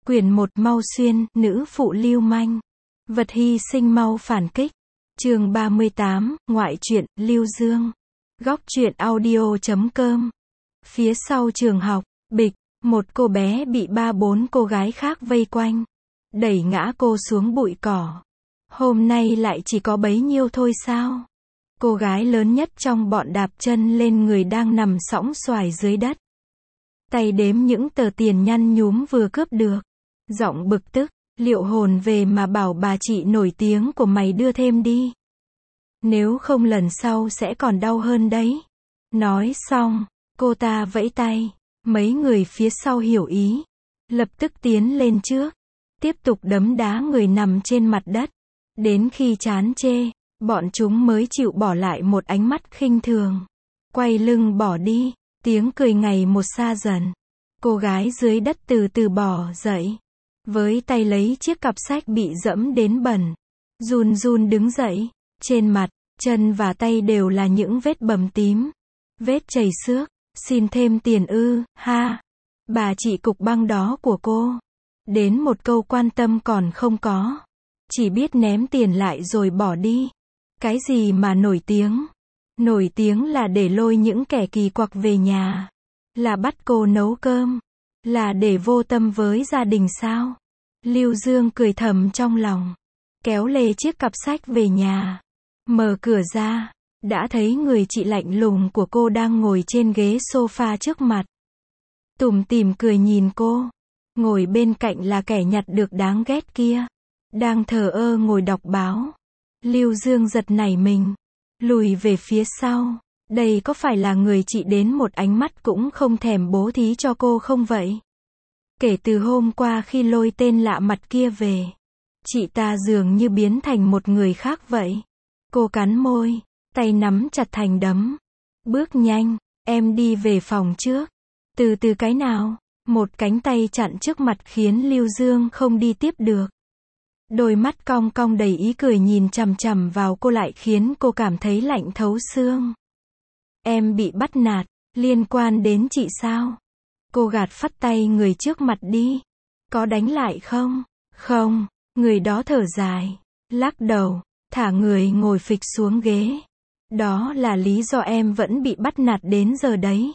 Quyển 1 Mau Xuyên, nữ phụ lưu manh. Vật hy sinh mau phản kích. Chương 38, ngoại truyện, Lưu Dương. Góc truyện audio.com. Phía sau trường học, bịch, một cô bé bị 3-4 cô gái khác vây quanh. Đẩy ngã cô xuống bụi cỏ. Hôm nay lại chỉ có bấy nhiêu thôi sao? Cô gái lớn nhất trong bọn đạp chân lên người đang nằm sõng soài dưới đất. Tay đếm những tờ tiền nhăn nhúm vừa cướp được. Giọng bực tức, liệu hồn về mà bảo bà chị nổi tiếng của mày đưa thêm đi. Nếu không lần sau sẽ còn đau hơn đấy. Nói xong, cô ta vẫy tay. Mấy người phía sau hiểu ý. Lập tức tiến lên trước. Tiếp tục đấm đá người nằm trên mặt đất. Đến khi chán chê, bọn chúng mới chịu bỏ lại một ánh mắt khinh thường. Quay lưng bỏ đi, tiếng cười ngày một xa dần. Cô gái dưới đất từ từ bò dậy. Với tay lấy chiếc cặp sách bị dẫm đến bẩn. Run run đứng dậy. Trên mặt, chân và tay đều là những vết bầm tím. Vết chảy xước. Xin thêm tiền ư, ha. Bà chị cục băng đó của cô. Đến một câu quan tâm còn không có. Chỉ biết ném tiền lại rồi bỏ đi. Cái gì mà nổi tiếng? Nổi tiếng là để lôi những kẻ kỳ quặc về nhà. Là bắt cô nấu cơm. Là để vô tâm với gia đình sao? Lưu Dương cười thầm trong lòng. Kéo lê chiếc cặp sách về nhà. Mở cửa ra. Đã thấy người chị lạnh lùng của cô đang ngồi trên ghế sofa trước mặt. Tủm tỉm cười nhìn cô. Ngồi bên cạnh là kẻ nhặt được đáng ghét kia. Đang thờ ơ ngồi đọc báo. Lưu Dương giật nảy mình. Lùi về phía sau. Đây có phải là người chị đến một ánh mắt cũng không thèm bố thí cho cô không vậy? Kể từ hôm qua khi lôi tên lạ mặt kia về. Chị ta dường như biến thành một người khác vậy. Cô cắn môi. Tay nắm chặt thành đấm. Bước nhanh. Em đi về phòng trước. Từ từ cái nào? Một cánh tay chặn trước mặt khiến Lưu Dương không đi tiếp được. Đôi mắt cong cong đầy ý cười nhìn chằm chằm vào cô lại khiến cô cảm thấy lạnh thấu xương. Em bị bắt nạt, liên quan đến chị sao? Cô gạt phắt tay người trước mặt đi. Có đánh lại không? Không, người đó thở dài, lắc đầu, thả người ngồi phịch xuống ghế. Đó là lý do em vẫn bị bắt nạt đến giờ đấy.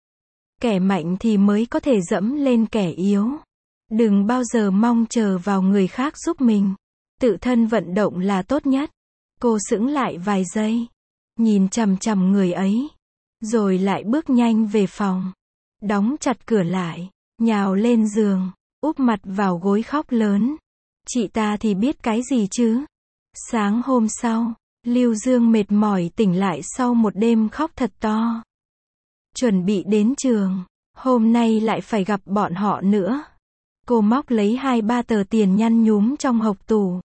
Kẻ mạnh thì mới có thể dẫm lên kẻ yếu. Đừng bao giờ mong chờ vào người khác giúp mình. Tự thân vận động là tốt nhất. Cô sững lại vài giây. Nhìn chằm chằm người ấy. Rồi lại bước nhanh về phòng. Đóng chặt cửa lại. Nhào lên giường. Úp mặt vào gối khóc lớn. Chị ta thì biết cái gì chứ. Sáng hôm sau, Lưu Dương mệt mỏi tỉnh lại sau một đêm khóc thật to. Chuẩn bị đến trường. Hôm nay lại phải gặp bọn họ nữa. Cô móc lấy 2-3 tờ tiền nhăn nhúm trong hộc tủ.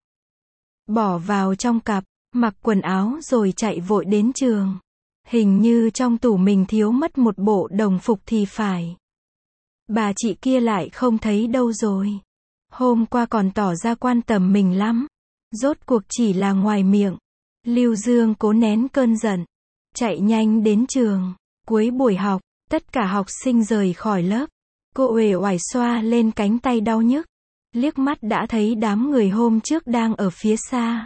Bỏ vào trong cặp, mặc quần áo rồi chạy vội đến trường. Hình như trong tủ mình thiếu mất một bộ đồng phục thì phải. Bà chị kia lại không thấy đâu rồi. Hôm qua còn tỏ ra quan tâm mình lắm. Rốt cuộc chỉ là ngoài miệng. Lưu Dương cố nén cơn giận. Chạy nhanh đến trường. Cuối buổi học, tất cả học sinh rời khỏi lớp. Cô uể oải xoa lên cánh tay đau nhức. Liếc mắt đã thấy đám người hôm trước đang ở phía xa.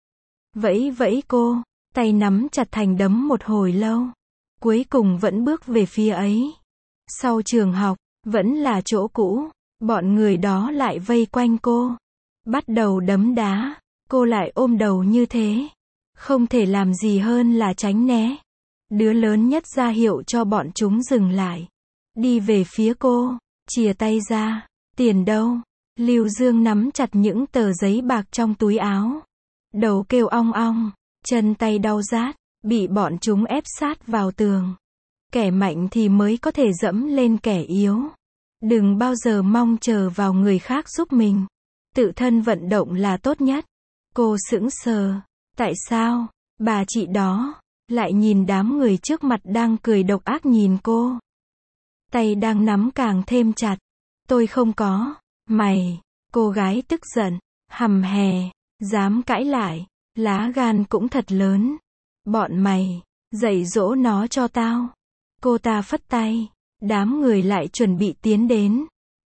Vẫy vẫy cô, tay nắm chặt thành đấm một hồi lâu. Cuối cùng vẫn bước về phía ấy. Sau trường học, vẫn là chỗ cũ. Bọn người đó lại vây quanh cô. Bắt đầu đấm đá. Cô lại ôm đầu như thế. Không thể làm gì hơn là tránh né. Đứa lớn nhất ra hiệu cho bọn chúng dừng lại. Đi về phía cô. Chìa tay ra. Tiền đâu? Lưu Dương nắm chặt những tờ giấy bạc trong túi áo. Đầu kêu ong ong. Chân tay đau rát. Bị bọn chúng ép sát vào tường. Kẻ mạnh thì mới có thể dẫm lên kẻ yếu. Đừng bao giờ mong chờ vào người khác giúp mình. Tự thân vận động là tốt nhất. Cô sững sờ. Tại sao? Bà chị đó lại nhìn đám người trước mặt đang cười độc ác nhìn cô. Tay đang nắm càng thêm chặt. Tôi không có. Mày. Cô gái tức giận. Hầm hè. Dám cãi lại. Lá gan cũng thật lớn. Bọn mày. Dạy dỗ nó cho tao. Cô ta phất tay. Đám người lại chuẩn bị tiến đến.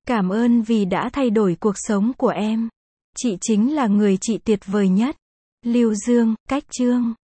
Cảm ơn vì đã thay đổi cuộc sống của em. Chị chính là người chị tuyệt vời nhất. Lưu Dương, cách chương.